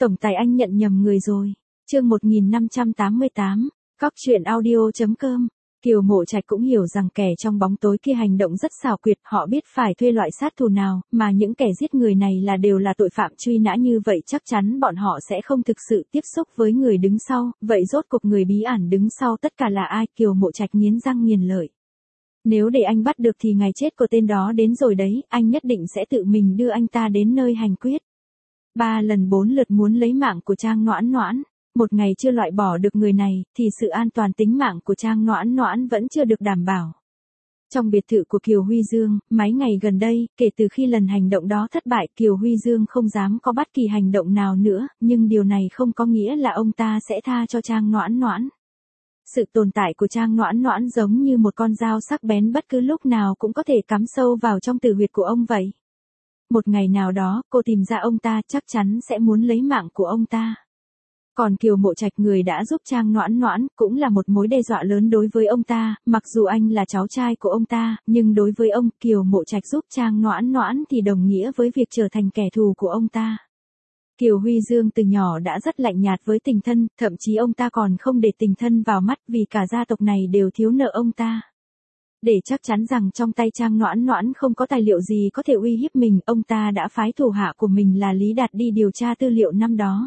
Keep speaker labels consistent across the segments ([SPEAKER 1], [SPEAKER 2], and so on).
[SPEAKER 1] Tổng tài anh nhận nhầm người rồi. Chương 1588, Cóc truyện audio.com. Kiều Mộ Trạch cũng hiểu rằng kẻ trong bóng tối kia hành động rất xảo quyệt, họ biết phải thuê loại sát thủ nào, mà những kẻ giết người này đều là tội phạm truy nã như vậy, chắc chắn bọn họ sẽ không thực sự tiếp xúc với người đứng sau, vậy rốt cuộc người bí ẩn đứng sau tất cả là ai? Kiều Mộ Trạch nghiến răng nghiến lợi. Nếu để anh bắt được thì ngày chết của tên đó đến rồi đấy, anh nhất định sẽ tự mình đưa anh ta đến nơi hành quyết. 3 lần 4 lượt muốn lấy mạng của Trang Noãn Noãn. Một ngày chưa loại bỏ được người này, thì sự an toàn tính mạng của Trang Noãn Noãn vẫn chưa được đảm bảo. Trong biệt thự của Kiều Huy Dương, mấy ngày gần đây, kể từ khi lần hành động đó thất bại, Kiều Huy Dương không dám có bất kỳ hành động nào nữa, nhưng điều này không có nghĩa là ông ta sẽ tha cho Trang Noãn Noãn. Sự tồn tại của Trang Noãn Noãn giống như một con dao sắc bén, bất cứ lúc nào cũng có thể cắm sâu vào trong tử huyệt của ông vậy. Một ngày nào đó, cô tìm ra ông ta, chắc chắn sẽ muốn lấy mạng của ông ta. Còn Kiều Mộ Trạch, người đã giúp Trang Noãn Noãn, cũng là một mối đe dọa lớn đối với ông ta, mặc dù anh là cháu trai của ông ta, nhưng đối với ông, Kiều Mộ Trạch giúp Trang Noãn Noãn thì đồng nghĩa với việc trở thành kẻ thù của ông ta. Kiều Huy Dương từ nhỏ đã rất lạnh nhạt với tình thân, thậm chí ông ta còn không để tình thân vào mắt, vì cả gia tộc này đều thiếu nợ ông ta. Để chắc chắn rằng trong tay Trang Noãn Noãn không có tài liệu gì có thể uy hiếp mình, ông ta đã phái thủ hạ của mình là Lý Đạt đi điều tra tư liệu năm đó.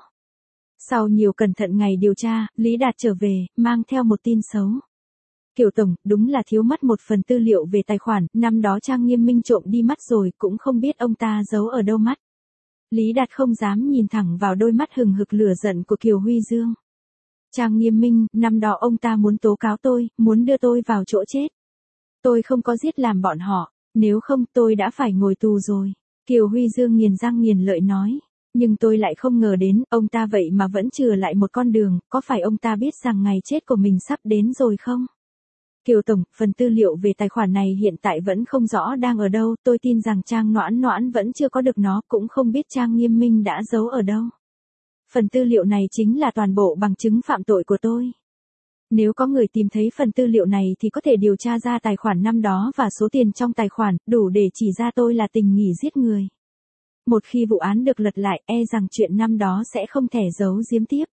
[SPEAKER 1] Sau nhiều cẩn thận ngày điều tra, Lý Đạt trở về, mang theo một tin xấu. Kiều Tổng, đúng là thiếu mất một phần tư liệu về tài khoản, năm đó Trang Nghiêm Minh trộm đi mất rồi, cũng không biết ông ta giấu ở đâu mất. Lý Đạt không dám nhìn thẳng vào đôi mắt hừng hực lửa giận của Kiều Huy Dương. Trang Nghiêm Minh, năm đó ông ta muốn tố cáo tôi, muốn đưa tôi vào chỗ chết. Tôi không có giết làm bọn họ, nếu không tôi đã phải ngồi tù rồi. Kiều Huy Dương nghiến răng nghiến lợi nói. Nhưng tôi lại không ngờ đến, ông ta vậy mà vẫn chừa lại một con đường, có phải ông ta biết rằng ngày chết của mình sắp đến rồi không? Kiều Tổng, phần tư liệu về tài khoản này hiện tại vẫn không rõ đang ở đâu, tôi tin rằng Trang Noãn Noãn vẫn chưa có được nó, cũng không biết Trang Nghiêm Minh đã giấu ở đâu. Phần tư liệu này chính là toàn bộ bằng chứng phạm tội của tôi. Nếu có người tìm thấy phần tư liệu này thì có thể điều tra ra tài khoản năm đó và số tiền trong tài khoản, đủ để chỉ ra tôi là tình nghỉ giết người. Một khi vụ án được lật lại, e rằng chuyện năm đó sẽ không thể giấu giếm tiếp.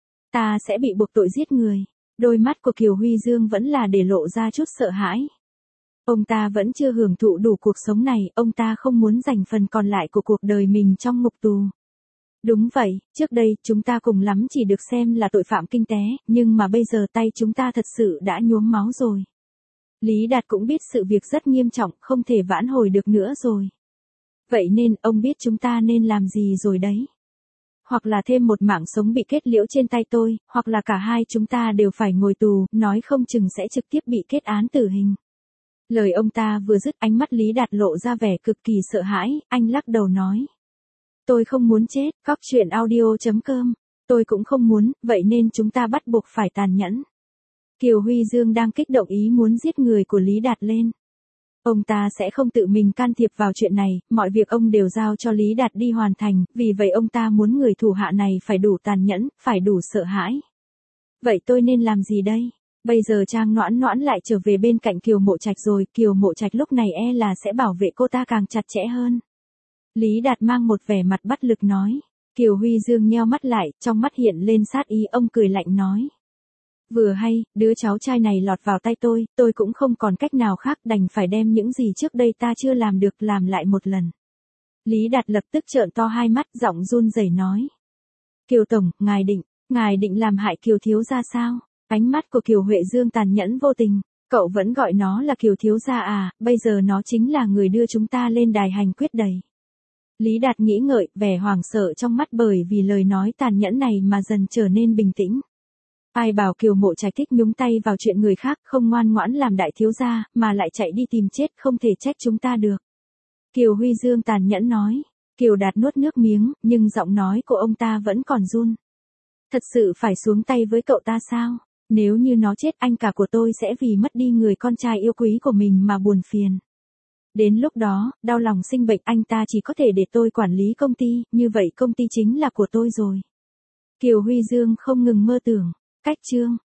[SPEAKER 1] Ta sẽ bị buộc tội giết người. Đôi mắt của Kiều Huy Dương vẫn là để lộ ra chút sợ hãi. Ông ta vẫn chưa hưởng thụ đủ cuộc sống này, ông ta không muốn dành phần còn lại của cuộc đời mình trong ngục tù. Đúng vậy, trước đây, chúng ta cùng lắm chỉ được xem là tội phạm kinh tế, nhưng mà bây giờ tay chúng ta thật sự đã nhuốm máu rồi. Lý Đạt cũng biết sự việc rất nghiêm trọng, không thể vãn hồi được nữa rồi. Vậy nên, ông biết chúng ta nên làm gì rồi đấy. Hoặc là thêm một mạng sống bị kết liễu trên tay tôi, hoặc là cả hai chúng ta đều phải ngồi tù, nói không chừng sẽ trực tiếp bị kết án tử hình. Lời ông ta vừa dứt, ánh mắt Lý Đạt lộ ra vẻ cực kỳ sợ hãi, anh lắc đầu nói. Tôi không muốn chết, Cóc truyện audio.com. Tôi cũng không muốn, vậy nên chúng ta bắt buộc phải tàn nhẫn. Kiều Huy Dương đang kích động ý muốn giết người của Lý Đạt lên. Ông ta sẽ không tự mình can thiệp vào chuyện này, mọi việc ông đều giao cho Lý Đạt đi hoàn thành, vì vậy ông ta muốn người thủ hạ này phải đủ tàn nhẫn, phải đủ sợ hãi. Vậy tôi nên làm gì đây? Bây giờ Trang Noãn Noãn lại trở về bên cạnh Kiều Mộ Trạch rồi, Kiều Mộ Trạch lúc này e là sẽ bảo vệ cô ta càng chặt chẽ hơn. Lý Đạt mang một vẻ mặt bất lực nói. Kiều Huy Dương nheo mắt lại, trong mắt hiện lên sát ý, ông cười lạnh nói. Vừa hay, đứa cháu trai này lọt vào tay tôi cũng không còn cách nào khác, đành phải đem những gì trước đây ta chưa làm được làm lại một lần. Lý Đạt lập tức trợn to hai mắt, giọng run rẩy nói. Kiều Tổng, ngài định làm hại Kiều thiếu gia sao? Ánh mắt của Kiều Huệ Dương tàn nhẫn vô tình. Cậu vẫn gọi nó là Kiều thiếu gia à, bây giờ nó chính là người đưa chúng ta lên đài hành quyết đầy. Lý Đạt nghĩ ngợi, vẻ hoảng sợ trong mắt bởi vì lời nói tàn nhẫn này mà dần trở nên bình tĩnh. Ai bảo Kiều Mộ Trạch thích nhúng tay vào chuyện người khác, không ngoan ngoãn làm đại thiếu gia, mà lại chạy đi tìm chết, không thể trách chúng ta được. Kiều Huy Dương tàn nhẫn nói. Kiều Đạt nuốt nước miếng, nhưng giọng nói của ông ta vẫn còn run. Thật sự phải xuống tay với cậu ta sao? Nếu như nó chết, anh cả của tôi sẽ vì mất đi người con trai yêu quý của mình mà buồn phiền. Đến lúc đó, đau lòng sinh bệnh, anh ta chỉ có thể để tôi quản lý công ty, như vậy công ty chính là của tôi rồi. Kiều Huy Dương không ngừng mơ tưởng. Cách chương